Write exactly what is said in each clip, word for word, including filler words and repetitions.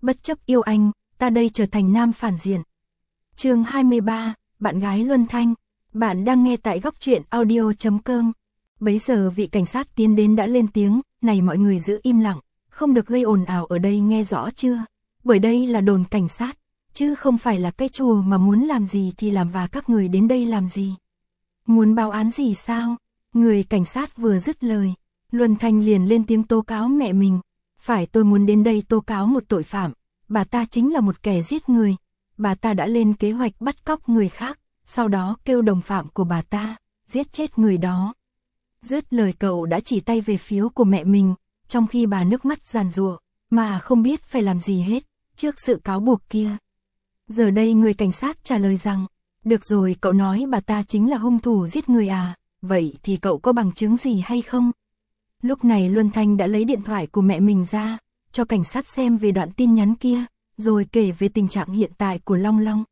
Bất chấp yêu anh, ta đây trở thành nam phản diện. Chương hai mươi ba, bạn gái Luân Thanh. Bạn đang nghe tại góc truyện audio chấm com. Bấy giờ vị cảnh sát tiến đến đã lên tiếng, này mọi người giữ im lặng, không được gây ồn ào ở đây nghe rõ chưa? Bởi đây là đồn cảnh sát, chứ không phải là cái chùa mà muốn làm gì thì làm và các người đến đây làm gì. Muốn báo án gì sao? Người cảnh sát vừa dứt lời, Luân Thanh liền lên tiếng tố cáo mẹ mình. Phải, tôi muốn đến đây tố cáo một tội phạm, bà ta chính là một kẻ giết người. Bà ta đã lên kế hoạch bắt cóc người khác, sau đó kêu đồng phạm của bà ta, giết chết người đó. Dứt lời cậu đã chỉ tay về phía của mẹ mình, trong khi bà nước mắt giàn giụa, mà không biết phải làm gì hết, trước sự cáo buộc kia. Giờ đây người cảnh sát trả lời rằng, được rồi, cậu nói bà ta chính là hung thủ giết người à, vậy thì cậu có bằng chứng gì hay không? Lúc này Luân Thanh đã lấy điện thoại của mẹ mình ra, cho cảnh sát xem về đoạn tin nhắn kia, rồi kể về tình trạng hiện tại của Long Long.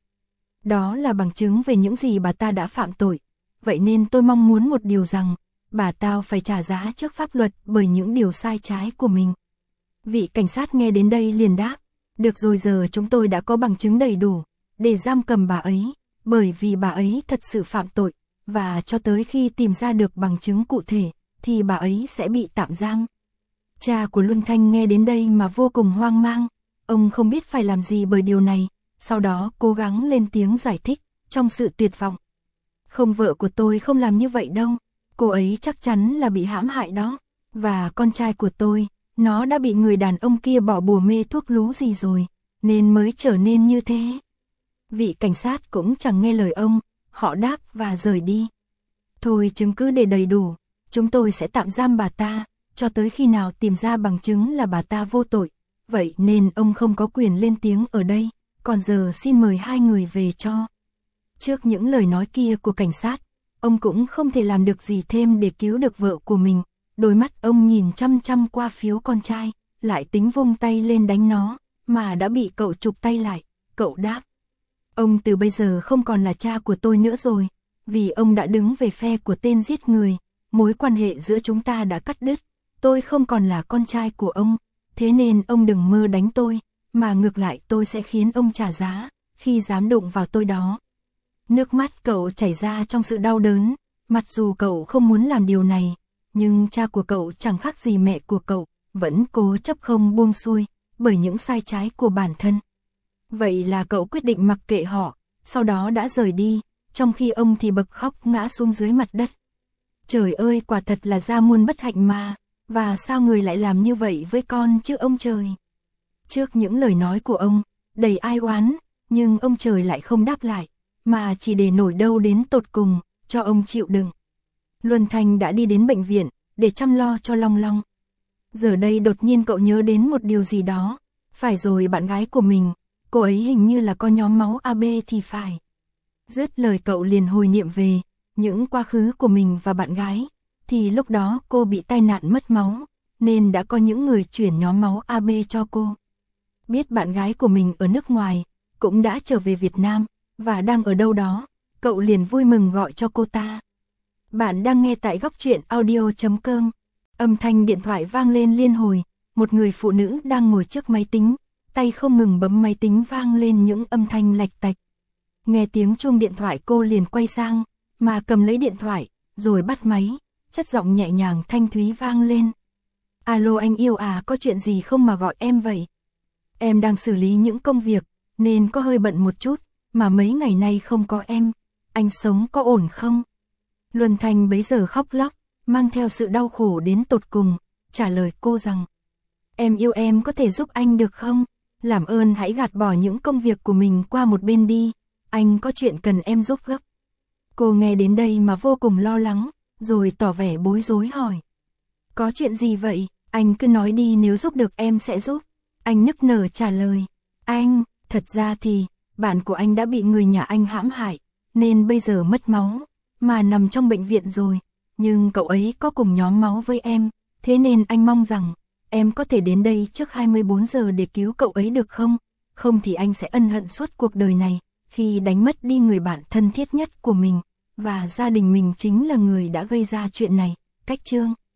Đó là bằng chứng về những gì bà ta đã phạm tội, vậy nên tôi mong muốn một điều rằng, bà ta phải trả giá trước pháp luật bởi những điều sai trái của mình. Vị cảnh sát nghe đến đây liền đáp, được rồi, giờ chúng tôi đã có bằng chứng đầy đủ, để giam cầm bà ấy, bởi vì bà ấy thật sự phạm tội, và cho tới khi tìm ra được bằng chứng cụ thể, thì bà ấy sẽ bị tạm giam. Cha của Luân Thanh nghe đến đây mà vô cùng hoang mang, ông không biết phải làm gì bởi điều này, sau đó cố gắng lên tiếng giải thích, trong sự tuyệt vọng. Không, vợ của tôi không làm như vậy đâu, cô ấy chắc chắn là bị hãm hại đó, và con trai của tôi, nó đã bị người đàn ông kia bỏ bùa mê thuốc lú gì rồi, nên mới trở nên như thế. Vị cảnh sát cũng chẳng nghe lời ông, họ đáp và rời đi. Thôi, chứng cứ để đầy đủ, chúng tôi sẽ tạm giam bà ta, cho tới khi nào tìm ra bằng chứng là bà ta vô tội, vậy nên ông không có quyền lên tiếng ở đây, còn giờ xin mời hai người về cho. Trước những lời nói kia của cảnh sát, ông cũng không thể làm được gì thêm để cứu được vợ của mình, đôi mắt ông nhìn chăm chăm qua phiếu con trai, lại tính vung tay lên đánh nó, mà đã bị cậu chụp tay lại, cậu đáp. Ông từ bây giờ không còn là cha của tôi nữa rồi, vì ông đã đứng về phe của tên giết người, mối quan hệ giữa chúng ta đã cắt đứt, tôi không còn là con trai của ông, thế nên ông đừng mơ đánh tôi, mà ngược lại tôi sẽ khiến ông trả giá, khi dám đụng vào tôi đó. Nước mắt cậu chảy ra trong sự đau đớn, mặc dù cậu không muốn làm điều này, nhưng cha của cậu chẳng khác gì mẹ của cậu, vẫn cố chấp không buông xuôi, bởi những sai trái của bản thân. Vậy là cậu quyết định mặc kệ họ, sau đó đã rời đi, trong khi ông thì bật khóc ngã xuống dưới mặt đất. Trời ơi, quả thật là gia muôn bất hạnh mà, và sao người lại làm như vậy với con chứ ông trời? Trước những lời nói của ông, đầy ai oán, nhưng ông trời lại không đáp lại, mà chỉ để nổi đau đến tột cùng, cho ông chịu đựng. Luân Thanh đã đi đến bệnh viện, để chăm lo cho Long Long. Giờ đây đột nhiên cậu nhớ đến một điều gì đó, phải rồi, bạn gái của mình, cô ấy hình như là có nhóm máu a bê thì phải. Dứt lời cậu liền hồi niệm về những quá khứ của mình và bạn gái, thì lúc đó cô bị tai nạn mất máu, nên đã có những người chuyển nhóm máu a bê cho cô. Biết bạn gái của mình ở nước ngoài, cũng đã trở về Việt Nam, và đang ở đâu đó, cậu liền vui mừng gọi cho cô ta. Bạn đang nghe tại góc truyện audio chấm com. Âm thanh điện thoại vang lên liên hồi, một người phụ nữ đang ngồi trước máy tính, tay không ngừng bấm máy tính, vang lên những âm thanh lạch tạch. Nghe tiếng chuông điện thoại, cô liền quay sang, mà cầm lấy điện thoại, rồi bắt máy, chất giọng nhẹ nhàng thanh thúy vang lên. Alo, anh yêu à, có chuyện gì không mà gọi em vậy? Em đang xử lý những công việc, nên có hơi bận một chút, mà mấy ngày nay không có em, anh sống có ổn không? Luân Thanh bấy giờ khóc lóc, mang theo sự đau khổ đến tột cùng, trả lời cô rằng, em yêu, em có thể giúp anh được không? Làm ơn hãy gạt bỏ những công việc của mình qua một bên đi, anh có chuyện cần em giúp gấp. Cô nghe đến đây mà vô cùng lo lắng, rồi tỏ vẻ bối rối hỏi. Có chuyện gì vậy? Anh cứ nói đi, nếu giúp được em sẽ giúp. Anh nức nở trả lời. Anh, thật ra thì, bạn của anh đã bị người nhà anh hãm hại, nên bây giờ mất máu, mà nằm trong bệnh viện rồi. Nhưng cậu ấy có cùng nhóm máu với em, thế nên anh mong rằng, em có thể đến đây trước hai mươi bốn giờ để cứu cậu ấy được không? Không thì anh sẽ ân hận suốt cuộc đời này, khi đánh mất đi người bạn thân thiết nhất của mình, và gia đình mình chính là người đã gây ra chuyện này. Cách chương